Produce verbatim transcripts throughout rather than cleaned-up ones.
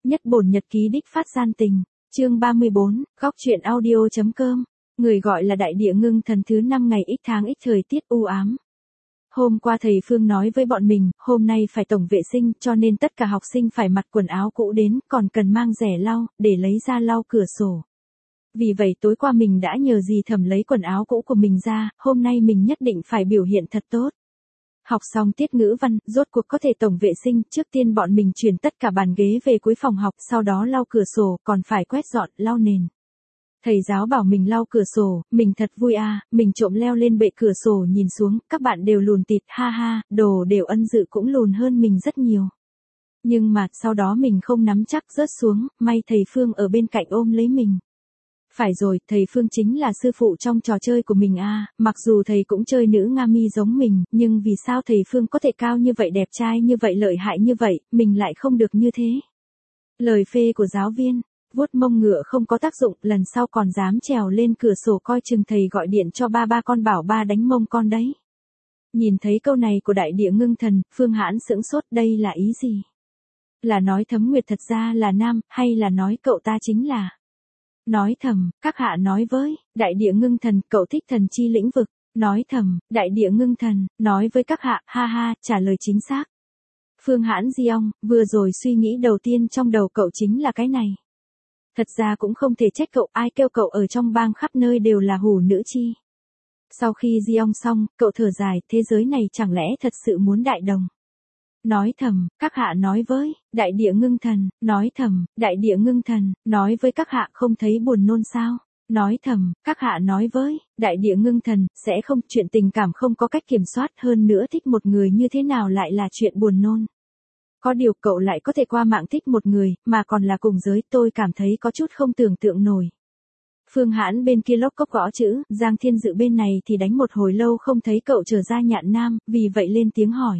Nhất bổn nhật ký đích phát gian tình, chương ba mươi bốn, góc truyện audio.com, người gọi là đại địa ngưng thần thứ năm ngày ít tháng ít thời tiết u ám. Hôm qua thầy Phương nói với bọn mình, hôm nay phải tổng vệ sinh cho nên tất cả học sinh phải mặc quần áo cũ đến, còn cần mang rẻ lau, để lấy ra lau cửa sổ. Vì vậy tối qua mình đã nhờ dì Thẩm lấy quần áo cũ của mình ra, hôm nay mình nhất định phải biểu hiện thật tốt. Học xong tiết ngữ văn, rốt cuộc có thể tổng vệ sinh, trước tiên bọn mình chuyển tất cả bàn ghế về cuối phòng học, sau đó lau cửa sổ, còn phải quét dọn, lau nền. Thầy giáo bảo mình lau cửa sổ, mình thật vui à, mình trộm leo lên bệ cửa sổ nhìn xuống, các bạn đều lùn tịt, ha ha, đồ đều ân dự cũng lùn hơn mình rất nhiều. Nhưng mà, sau đó mình không nắm chắc rớt xuống, may thầy Phương ở bên cạnh ôm lấy mình. Phải rồi, thầy Phương chính là sư phụ trong trò chơi của mình à, mặc dù thầy cũng chơi nữ nga mi giống mình, nhưng vì sao thầy Phương có thể cao như vậy, đẹp trai như vậy, lợi hại như vậy, mình lại không được như thế. Lời phê của giáo viên, vuốt mông ngựa không có tác dụng, lần sau còn dám trèo lên cửa sổ coi chừng thầy gọi điện cho ba ba con bảo ba đánh mông con đấy. Nhìn thấy câu này của đại địa ngưng thần, Phương Hãn sững sốt, đây là ý gì? Là nói Thấm Nguyệt thật ra là nam, hay là nói cậu ta chính là... Nói thầm, các hạ nói với, đại địa ngưng thần, cậu thích thần chi lĩnh vực. Nói thầm, đại địa ngưng thần, nói với các hạ, ha ha, trả lời chính xác. Phương Hãn di ong, vừa rồi suy nghĩ đầu tiên trong đầu cậu chính là cái này. Thật ra cũng không thể trách cậu, ai kêu cậu ở trong bang khắp nơi đều là hủ nữ chi. Sau khi di ong xong, cậu thở dài, thế giới này chẳng lẽ thật sự muốn đại đồng. Nói thầm, các hạ nói với, đại địa ngưng thần, nói thầm, đại địa ngưng thần, nói với các hạ không thấy buồn nôn sao? Nói thầm, các hạ nói với, đại địa ngưng thần, sẽ không, chuyện tình cảm không có cách kiểm soát, hơn nữa thích một người như thế nào lại là chuyện buồn nôn. Có điều cậu lại có thể qua mạng thích một người, mà còn là cùng giới, tôi cảm thấy có chút không tưởng tượng nổi. Phương Hãn bên kia lốc cốc gõ chữ, Giang Thiên Dự bên này thì đánh một hồi lâu không thấy cậu trở ra Nhạn Nam, vì vậy lên tiếng hỏi.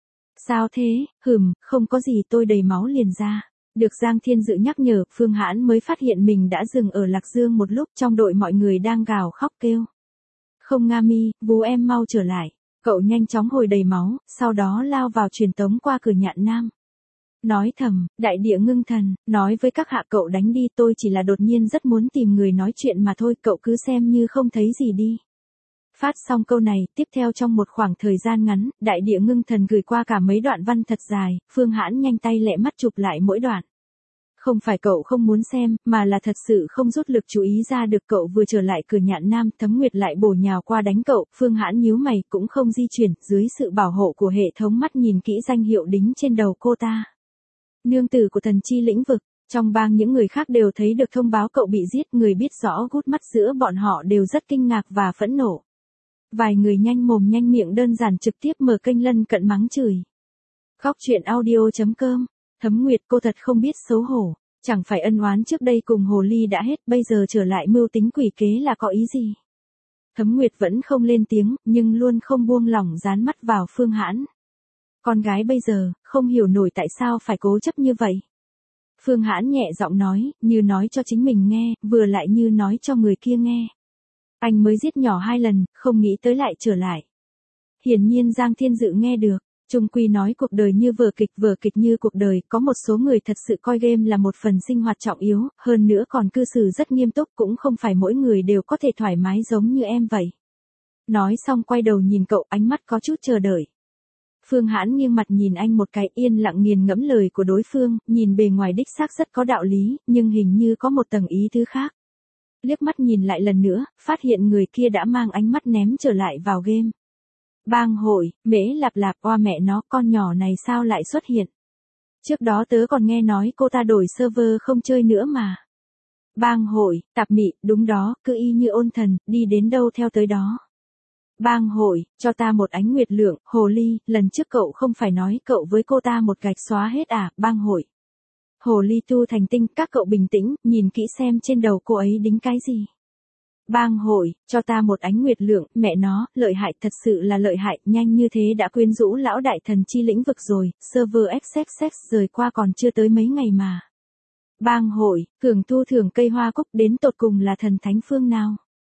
Sao thế, hừm, không có gì, tôi đầy máu liền ra. Được Giang Thiên Dự nhắc nhở, Phương Hãn mới phát hiện mình đã dừng ở Lạc Dương một lúc, trong đội mọi người đang gào khóc kêu. Không Nga Mi, bố em mau trở lại. Cậu nhanh chóng hồi đầy máu, sau đó lao vào truyền tống qua cửa Nhạn Nam. Nói thầm, đại địa ngưng thần, nói với các hạ cậu đánh đi, tôi chỉ là đột nhiên rất muốn tìm người nói chuyện mà thôi, cậu cứ xem như không thấy gì đi. Phát xong câu này, tiếp theo trong một khoảng thời gian ngắn, đại địa ngưng thần gửi qua cả mấy đoạn văn thật dài, Phương Hãn nhanh tay lẹ mắt chụp lại mỗi đoạn. Không phải cậu không muốn xem, mà là thật sự không rút lực chú ý ra được. Cậu vừa trở lại cửa Nhạn Nam, Thấm Nguyệt lại bổ nhào qua đánh cậu, Phương Hãn nhíu mày cũng không di chuyển, dưới sự bảo hộ của hệ thống mắt nhìn kỹ danh hiệu đính trên đầu cô ta. Nương tử của thần chi lĩnh vực, trong bang những người khác đều thấy được thông báo cậu bị giết, người biết rõ gút mắt giữa bọn họ đều rất kinh ngạc và phẫn nộ. Vài người nhanh mồm nhanh miệng đơn giản trực tiếp mở kênh lân cận mắng chửi. Góc truyện audio.com, Thấm Nguyệt cô thật không biết xấu hổ, chẳng phải ân oán trước đây cùng hồ ly đã hết, bây giờ trở lại mưu tính quỷ kế là có ý gì? Thấm Nguyệt vẫn không lên tiếng, nhưng luôn không buông lỏng dán mắt vào Phương Hãn. Con gái bây giờ, không hiểu nổi tại sao phải cố chấp như vậy. Phương Hãn nhẹ giọng nói, như nói cho chính mình nghe, vừa lại như nói cho người kia nghe. Anh mới giết nhỏ hai lần, không nghĩ tới lại trở lại. Hiển nhiên Giang Thiên Dự nghe được, chung quy nói cuộc đời như vở kịch, vở kịch như cuộc đời, có một số người thật sự coi game là một phần sinh hoạt trọng yếu, hơn nữa còn cư xử rất nghiêm túc, cũng không phải mỗi người đều có thể thoải mái giống như em vậy. Nói xong quay đầu nhìn cậu, ánh mắt có chút chờ đợi. Phương Hãn nghiêng mặt nhìn anh một cái, yên lặng nghiền ngẫm lời của đối phương, nhìn bề ngoài đích xác rất có đạo lý, nhưng hình như có một tầng ý tứ khác. Liếc mắt nhìn lại lần nữa, phát hiện người kia đã mang ánh mắt ném trở lại vào game. Bang hội, Mễ Lạp Lạp, oa mẹ nó, con nhỏ này sao lại xuất hiện? Trước đó tớ còn nghe nói cô ta đổi server không chơi nữa mà. Bang hội, Tạp Mị, đúng đó, cứ y như ôn thần, đi đến đâu theo tới đó. Bang hội, cho ta một ánh nguyệt lượng, hồ ly, lần trước cậu không phải nói cậu với cô ta một gạch xóa hết à, bang hội. Hồ ly tu thành tinh, các cậu bình tĩnh, nhìn kỹ xem trên đầu cô ấy đính cái gì. Bang hội, cho ta một ánh nguyệt lượng, mẹ nó, lợi hại, thật sự là lợi hại, nhanh như thế đã quyến rũ lão đại thần chi lĩnh vực rồi, server xx xx rời qua còn chưa tới mấy ngày mà. Bang hội, cường thu thưởng cây hoa cúc đến tột cùng là thần thánh phương nào?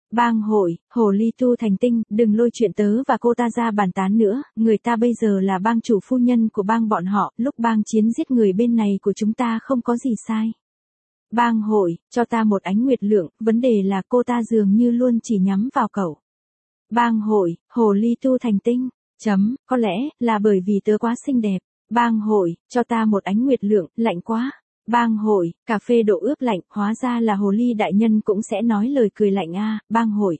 Bang hội, hồ ly tu thành tinh, đừng lôi chuyện tớ và cô ta ra bàn tán nữa, người ta bây giờ là bang chủ phu nhân của bang bọn họ, lúc bang chiến giết người bên này của chúng ta không có gì sai. Bang hội, cho ta một ánh nguyệt lượng, vấn đề là cô ta dường như luôn chỉ nhắm vào cậu. Bang hội, hồ ly tu thành tinh, chấm, có lẽ là bởi vì tớ quá xinh đẹp. Bang hội, cho ta một ánh nguyệt lượng, lạnh quá. Bang hội, cà phê độ ướp lạnh, hóa ra là hồ ly đại nhân cũng sẽ nói lời cười lạnh a. À. Bang hội,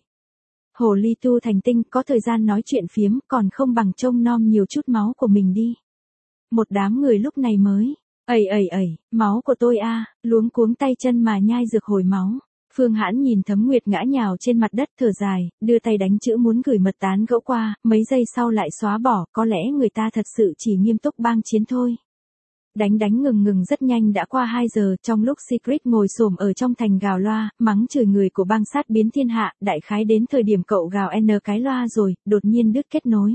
hồ ly tu thành tinh, có thời gian nói chuyện phiếm, còn không bằng trông nom nhiều chút máu của mình đi. Một đám người lúc này mới, ầy ầy ầy, máu của tôi a, à, luống cuống tay chân mà nhai dược hồi máu. Phương Hãn nhìn Thấm Nguyệt ngã nhào trên mặt đất thở dài, đưa tay đánh chữ muốn gửi mật tán gẫu qua, mấy giây sau lại xóa bỏ, có lẽ người ta thật sự chỉ nghiêm túc bang chiến thôi. Đánh đánh ngừng ngừng rất nhanh đã qua hai giờ, trong lúc Secret ngồi xổm ở trong thành gào loa, mắng chửi người của bang sát biến thiên hạ, đại khái đến thời điểm cậu gào n cái loa rồi, đột nhiên đứt kết nối.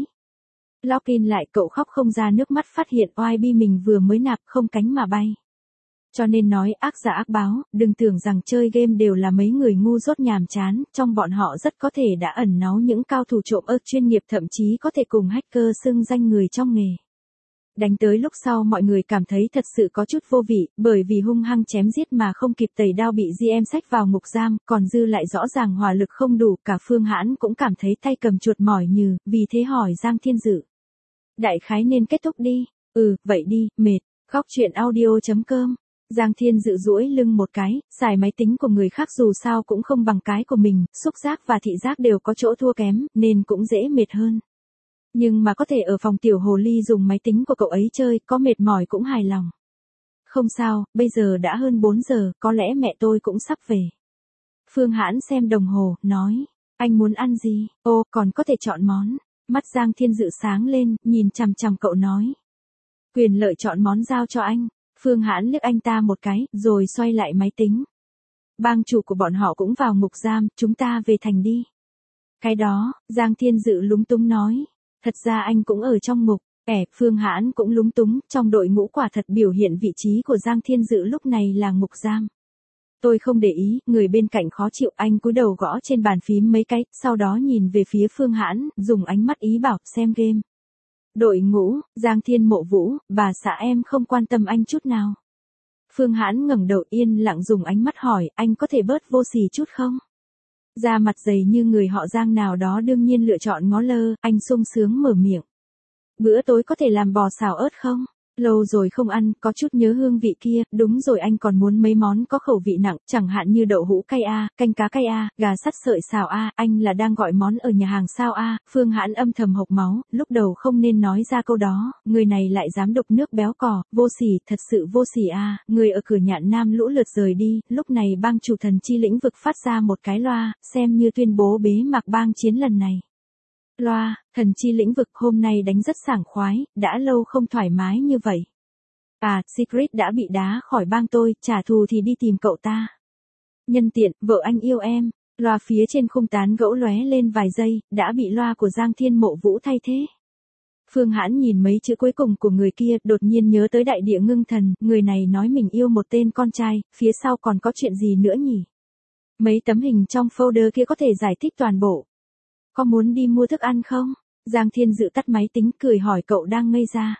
Login lại cậu khóc không ra nước mắt phát hiện oai bi mình vừa mới nạp không cánh mà bay. Cho nên nói ác giả ác báo, đừng tưởng rằng chơi game đều là mấy người ngu dốt nhàm chán, trong bọn họ rất có thể đã ẩn náu những cao thủ trộm ơ chuyên nghiệp thậm chí có thể cùng hacker xưng danh người trong nghề. Đánh tới lúc sau mọi người cảm thấy thật sự có chút vô vị, bởi vì hung hăng chém giết mà không kịp tẩy đao bị giê em xách vào ngục giam, còn dư lại rõ ràng hỏa lực không đủ, cả Phương Hãn cũng cảm thấy tay cầm chuột mỏi nhừ, vì thế hỏi Giang Thiên Dự. Đại khái nên kết thúc đi, ừ, vậy đi, mệt, góc truyện audio chấm com. Giang Thiên Dự duỗi lưng một cái, xài máy tính của người khác dù sao cũng không bằng cái của mình, xúc giác và thị giác đều có chỗ thua kém, nên cũng dễ mệt hơn. Nhưng mà có thể ở phòng tiểu hồ ly dùng máy tính của cậu ấy chơi, có mệt mỏi cũng hài lòng. Không sao, bây giờ đã hơn bốn giờ, có lẽ mẹ tôi cũng sắp về. Phương Hãn xem đồng hồ, nói, anh muốn ăn gì, ô, còn có thể chọn món. Mắt Giang Thiên Dự sáng lên, nhìn chằm chằm cậu nói. Quyền lợi chọn món giao cho anh. Phương Hãn liếc anh ta một cái, rồi xoay lại máy tính. Bang chủ của bọn họ cũng vào ngục giam, chúng ta về thành đi. Cái đó, Giang Thiên Dự lúng túng nói. Thật ra anh cũng ở trong ngục, ẻ, Phương Hãn cũng lúng túng, trong đội ngũ quả thật biểu hiện vị trí của Giang Thiên Dự lúc này là ngục giam. Tôi không để ý, người bên cạnh khó chịu, anh cúi đầu gõ trên bàn phím mấy cái, sau đó nhìn về phía Phương Hãn, dùng ánh mắt ý bảo, xem game. Đội ngũ, Giang Thiên Mộ Vũ, bà xã em không quan tâm anh chút nào. Phương Hãn ngẩng đầu yên lặng dùng ánh mắt hỏi, anh có thể bớt vô sỉ chút không? Da mặt dày như người họ Giang nào đó đương nhiên lựa chọn ngó lơ, anh sung sướng mở miệng. Bữa tối có thể làm bò xào ớt không? Lâu rồi không ăn, có chút nhớ hương vị kia, đúng rồi anh còn muốn mấy món có khẩu vị nặng, chẳng hạn như đậu hũ cay a, canh cá cay a, gà sắt sợi xào a, anh là đang gọi món ở nhà hàng sao a, Phương Hãn âm thầm hộc máu, lúc đầu không nên nói ra câu đó, người này lại dám đục nước béo cò, vô sỉ, thật sự vô sỉ a, người ở cửa Nhạn Nam lũ lượt rời đi, lúc này bang chủ thần chi lĩnh vực phát ra một cái loa, xem như tuyên bố bế mạc bang chiến lần này. Loa, thần chi lĩnh vực hôm nay đánh rất sảng khoái, đã lâu không thoải mái như vậy. À, Secret đã bị đá khỏi bang tôi, trả thù thì đi tìm cậu ta. Nhân tiện, vợ anh yêu em. Loa phía trên khung tán gẫu lóe lên vài giây, đã bị loa của Giang Thiên Mộ Vũ thay thế. Phương Hãn nhìn mấy chữ cuối cùng của người kia, đột nhiên nhớ tới đại địa ngưng thần, người này nói mình yêu một tên con trai, phía sau còn có chuyện gì nữa nhỉ? Mấy tấm hình trong folder kia có thể giải thích toàn bộ. Có muốn đi mua thức ăn không? Giang Thiên Dự tắt máy tính cười hỏi cậu đang ngây ra.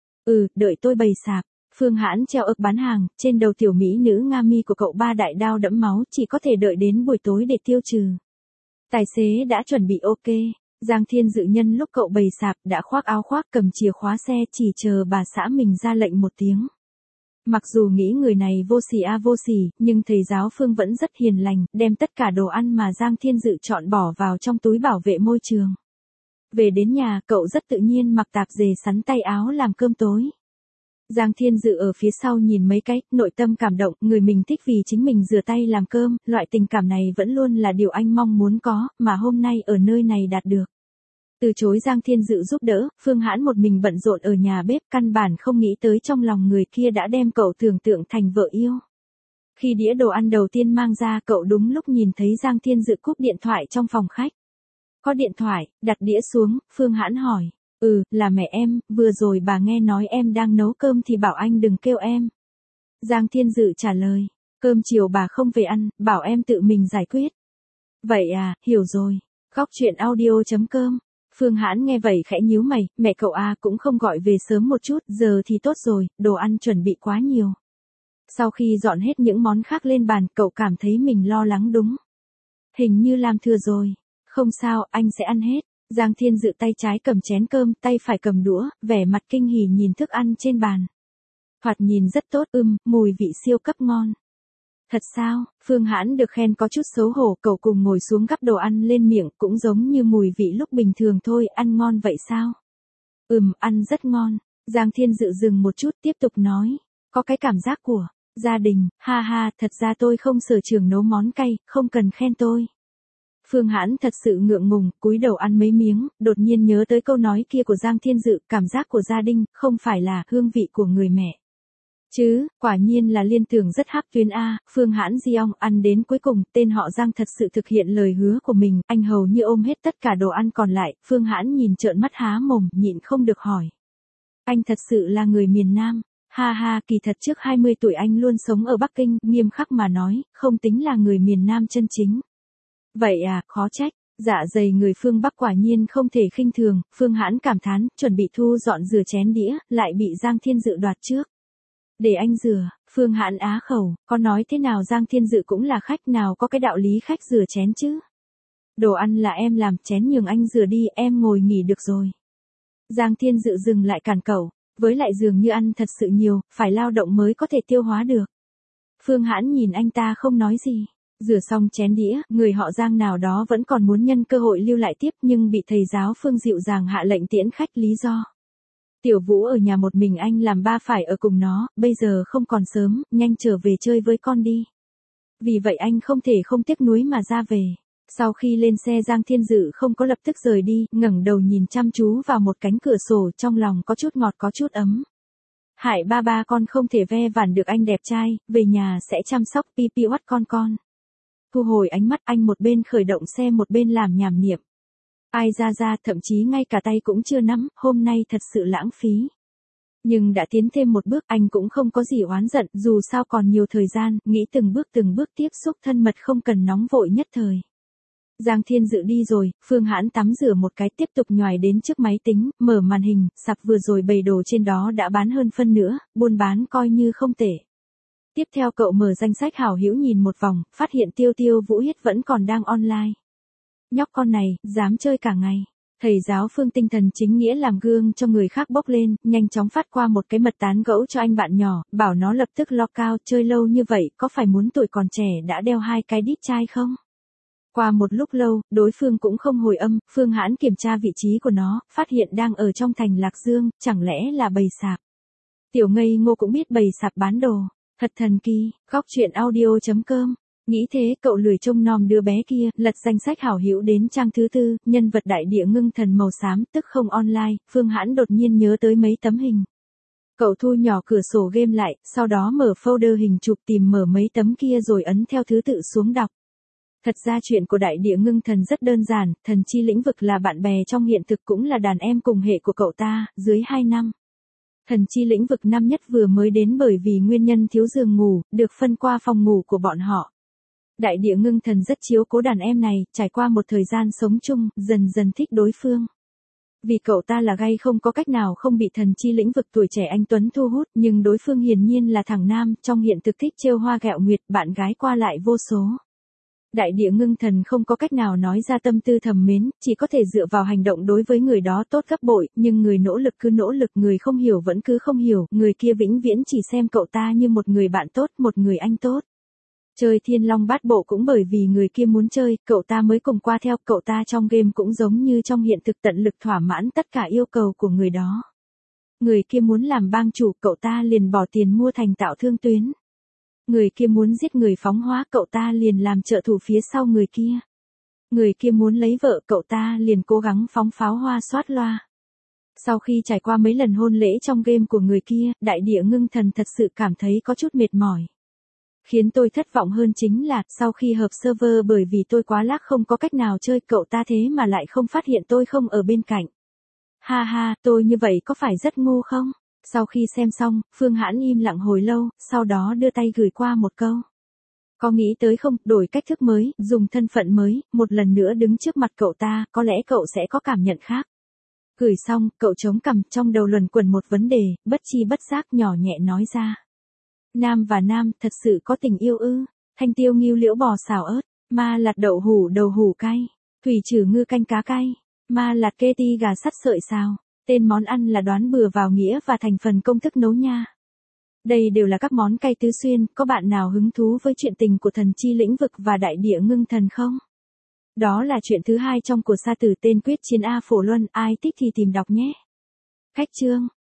Ừ, đợi tôi bày sạp. Phương Hãn treo ực bán hàng, trên đầu tiểu mỹ nữ Nga Mi của cậu ba đại đao đẫm máu, chỉ có thể đợi đến buổi tối để tiêu trừ. Tài xế đã chuẩn bị ok. Giang Thiên Dự nhân lúc cậu bày sạp đã khoác áo khoác cầm chìa khóa xe chỉ chờ bà xã mình ra lệnh một tiếng. Mặc dù nghĩ người này vô sỉ a vô sỉ, nhưng thầy giáo Phương vẫn rất hiền lành, đem tất cả đồ ăn mà Giang Thiên Dự chọn bỏ vào trong túi bảo vệ môi trường. Về đến nhà, cậu rất tự nhiên mặc tạp dề sắn tay áo làm cơm tối. Giang Thiên Dự ở phía sau nhìn mấy cái, nội tâm cảm động, người mình thích vì chính mình rửa tay làm cơm, loại tình cảm này vẫn luôn là điều anh mong muốn có, mà hôm nay ở nơi này đạt được. Từ chối Giang Thiên Dự giúp đỡ, Phương Hãn một mình bận rộn ở nhà bếp, căn bản không nghĩ tới trong lòng người kia đã đem cậu tưởng tượng thành vợ yêu. Khi đĩa đồ ăn đầu tiên mang ra, cậu đúng lúc nhìn thấy Giang Thiên Dự cúp điện thoại trong phòng khách. Có điện thoại, đặt đĩa xuống, Phương Hãn hỏi. Ừ, là mẹ em, vừa rồi bà nghe nói em đang nấu cơm thì bảo anh đừng kêu em. Giang Thiên Dự trả lời. Cơm chiều bà không về ăn, bảo em tự mình giải quyết. Vậy à, hiểu rồi. Góc chuyện audio.com. Phương Hãn nghe vậy khẽ nhíu mày, mẹ cậu à cũng không gọi về sớm một chút, giờ thì tốt rồi, đồ ăn chuẩn bị quá nhiều. Sau khi dọn hết những món khác lên bàn, cậu cảm thấy mình lo lắng đúng. Hình như làm thừa rồi. Không sao, anh sẽ ăn hết. Giang Thiên Dự tay trái cầm chén cơm, tay phải cầm đũa, vẻ mặt kinh hỉ nhìn thức ăn trên bàn. Thoạt nhìn rất tốt, ưm, mùi vị siêu cấp ngon. Thật sao? Phương Hãn được khen có chút xấu hổ, cậu cùng ngồi xuống gắp đồ ăn lên miệng, cũng giống như mùi vị lúc bình thường thôi, ăn ngon vậy sao? Ừm, ăn rất ngon. Giang Thiên Dự dừng một chút tiếp tục nói. Có cái cảm giác của gia đình, ha ha, thật ra tôi không sở trường nấu món cay, không cần khen tôi. Phương Hãn thật sự ngượng ngùng, cúi đầu ăn mấy miếng, đột nhiên nhớ tới câu nói kia của Giang Thiên Dự, cảm giác của gia đình, không phải là hương vị của người mẹ. Chứ, quả nhiên là liên tưởng rất hắc tuyến A, Phương Hãn Diong ăn đến cuối cùng, tên họ Giang thật sự thực hiện lời hứa của mình, anh hầu như ôm hết tất cả đồ ăn còn lại, Phương Hãn nhìn trợn mắt há mồm, nhịn không được hỏi. Anh thật sự là người miền Nam, ha ha, kỳ thật trước hai mươi tuổi anh luôn sống ở Bắc Kinh, nghiêm khắc mà nói, không tính là người miền Nam chân chính. Vậy à, khó trách. Dạ dày người phương Bắc quả nhiên không thể khinh thường, Phương Hãn cảm thán, chuẩn bị thu dọn rửa chén đĩa, lại bị Giang Thiên Dự đoạt trước. Để anh rửa, Phương Hãn á khẩu, có nói thế nào Giang Thiên Dự cũng là khách, nào có cái đạo lý khách rửa chén chứ. Đồ ăn là em làm, chén nhường anh rửa đi, em ngồi nghỉ được rồi. Giang Thiên Dự dừng lại cản cậu, với lại dường như ăn thật sự nhiều, phải lao động mới có thể tiêu hóa được. Phương Hãn nhìn anh ta không nói gì. Rửa xong chén đĩa, người họ Giang nào đó vẫn còn muốn nhân cơ hội lưu lại tiếp nhưng bị thầy giáo Phương dịu dàng hạ lệnh tiễn khách, lý do. Tiểu Vũ ở nhà một mình anh làm ba phải ở cùng nó, bây giờ không còn sớm, nhanh trở về chơi với con đi. Vì vậy anh không thể không tiếc nuối mà ra về. Sau khi lên xe Giang Thiên Dự không có lập tức rời đi, ngẩng đầu nhìn chăm chú vào một cánh cửa sổ, trong lòng có chút ngọt có chút ấm. Hải ba ba con không thể ve vàn được anh đẹp trai, về nhà sẽ chăm sóc pi pi oắt con con. Thu hồi ánh mắt, anh một bên khởi động xe một bên làm nhảm niệm. Ai ra ra, thậm chí ngay cả tay cũng chưa nắm, hôm nay thật sự lãng phí. Nhưng đã tiến thêm một bước, anh cũng không có gì oán giận, dù sao còn nhiều thời gian, nghĩ từng bước từng bước tiếp xúc thân mật, không cần nóng vội nhất thời. Giang Thiên Dự đi rồi, Phương Hãn tắm rửa một cái tiếp tục nhoài đến trước máy tính, mở màn hình, sạp vừa rồi bày đồ trên đó đã bán hơn phân nữa, buôn bán coi như không tệ. Tiếp theo cậu mở danh sách hảo hữu nhìn một vòng, phát hiện Tiêu Tiêu Vũ Hiết vẫn còn đang online. Nhóc con này, dám chơi cả ngày. Thầy giáo Phương tinh thần chính nghĩa làm gương cho người khác bốc lên, nhanh chóng phát qua một cái mật tán gẫu cho anh bạn nhỏ, bảo nó lập tức lock out, chơi lâu như vậy, có phải muốn tuổi còn trẻ đã đeo hai cái đít chai không? Qua một lúc lâu, đối phương cũng không hồi âm, Phương Hãn kiểm tra vị trí của nó, phát hiện đang ở trong thành Lạc Dương, chẳng lẽ là bày sạp. Tiểu ngây ngô cũng biết bày sạp bán đồ. Thật thần kỳ, góc chuyện audio.com. Nghĩ thế, cậu lười trông nom đứa bé kia, lật danh sách hảo hữu đến trang thứ tư, nhân vật đại địa ngưng thần màu xám, tức không online, Phương Hãn đột nhiên nhớ tới mấy tấm hình. Cậu thu nhỏ cửa sổ game lại, sau đó mở folder hình chụp tìm mở mấy tấm kia rồi ấn theo thứ tự xuống đọc. Thật ra chuyện của đại địa ngưng thần rất đơn giản, thần chi lĩnh vực là bạn bè trong hiện thực cũng là đàn em cùng hệ của cậu ta, dưới hai năm. Thần chi lĩnh vực năm nhất vừa mới đến bởi vì nguyên nhân thiếu giường ngủ, được phân qua phòng ngủ của bọn họ. Đại địa ngưng thần rất chiếu cố đàn em này, trải qua một thời gian sống chung, dần dần thích đối phương. Vì cậu ta là gay không có cách nào không bị thần chi lĩnh vực tuổi trẻ anh Tuấn thu hút, nhưng đối phương hiển nhiên là thằng nam, trong hiện thực thích trêu hoa gẹo nguyệt, bạn gái qua lại vô số. Đại địa ngưng thần không có cách nào nói ra tâm tư thầm mến, chỉ có thể dựa vào hành động đối với người đó tốt gấp bội, nhưng người nỗ lực cứ nỗ lực, người không hiểu vẫn cứ không hiểu, người kia vĩnh viễn chỉ xem cậu ta như một người bạn tốt, một người anh tốt. Chơi Thiên Long Bát Bộ cũng bởi vì người kia muốn chơi, cậu ta mới cùng qua theo, cậu ta trong game cũng giống như trong hiện thực tận lực thỏa mãn tất cả yêu cầu của người đó. Người kia muốn làm bang chủ, cậu ta liền bỏ tiền mua thành tạo thương tuyến. Người kia muốn giết người phóng hỏa, cậu ta liền làm trợ thủ phía sau người kia. Người kia muốn lấy vợ, cậu ta liền cố gắng phóng pháo hoa xoát loa. Sau khi trải qua mấy lần hôn lễ trong game của người kia, đại địa ngưng thần thật sự cảm thấy có chút mệt mỏi. Khiến tôi thất vọng hơn chính là, sau khi hợp server bởi vì tôi quá lác không có cách nào chơi, cậu ta thế mà lại không phát hiện tôi không ở bên cạnh. Ha ha, tôi như vậy có phải rất ngu không? Sau khi xem xong, Phương Hãn im lặng hồi lâu, sau đó đưa tay gửi qua một câu. Có nghĩ tới không, đổi cách thức mới, dùng thân phận mới, một lần nữa đứng trước mặt cậu ta, có lẽ cậu sẽ có cảm nhận khác. Gửi xong, cậu chống cằm, trong đầu luẩn quẩn một vấn đề, bất chi bất giác nhỏ nhẹ nói ra. Nam và nam, thật sự có tình yêu ư? Thanh tiêu nghiêu liễu bò xào ớt, ma lạt đậu hủ đầu hủ cay, thủy trừ ngư canh cá cay, ma lạt kê ti gà sắt sợi xào. Tên món ăn là đoán bừa vào nghĩa và thành phần công thức nấu nha. Đây đều là các món cay tứ xuyên, có bạn nào hứng thú với chuyện tình của thần chi lĩnh vực và đại địa ngưng thần không? Đó là chuyện thứ hai trong của sa tử tên quyết chiến A Phổ Luân, ai thích thì tìm đọc nhé. Khách chương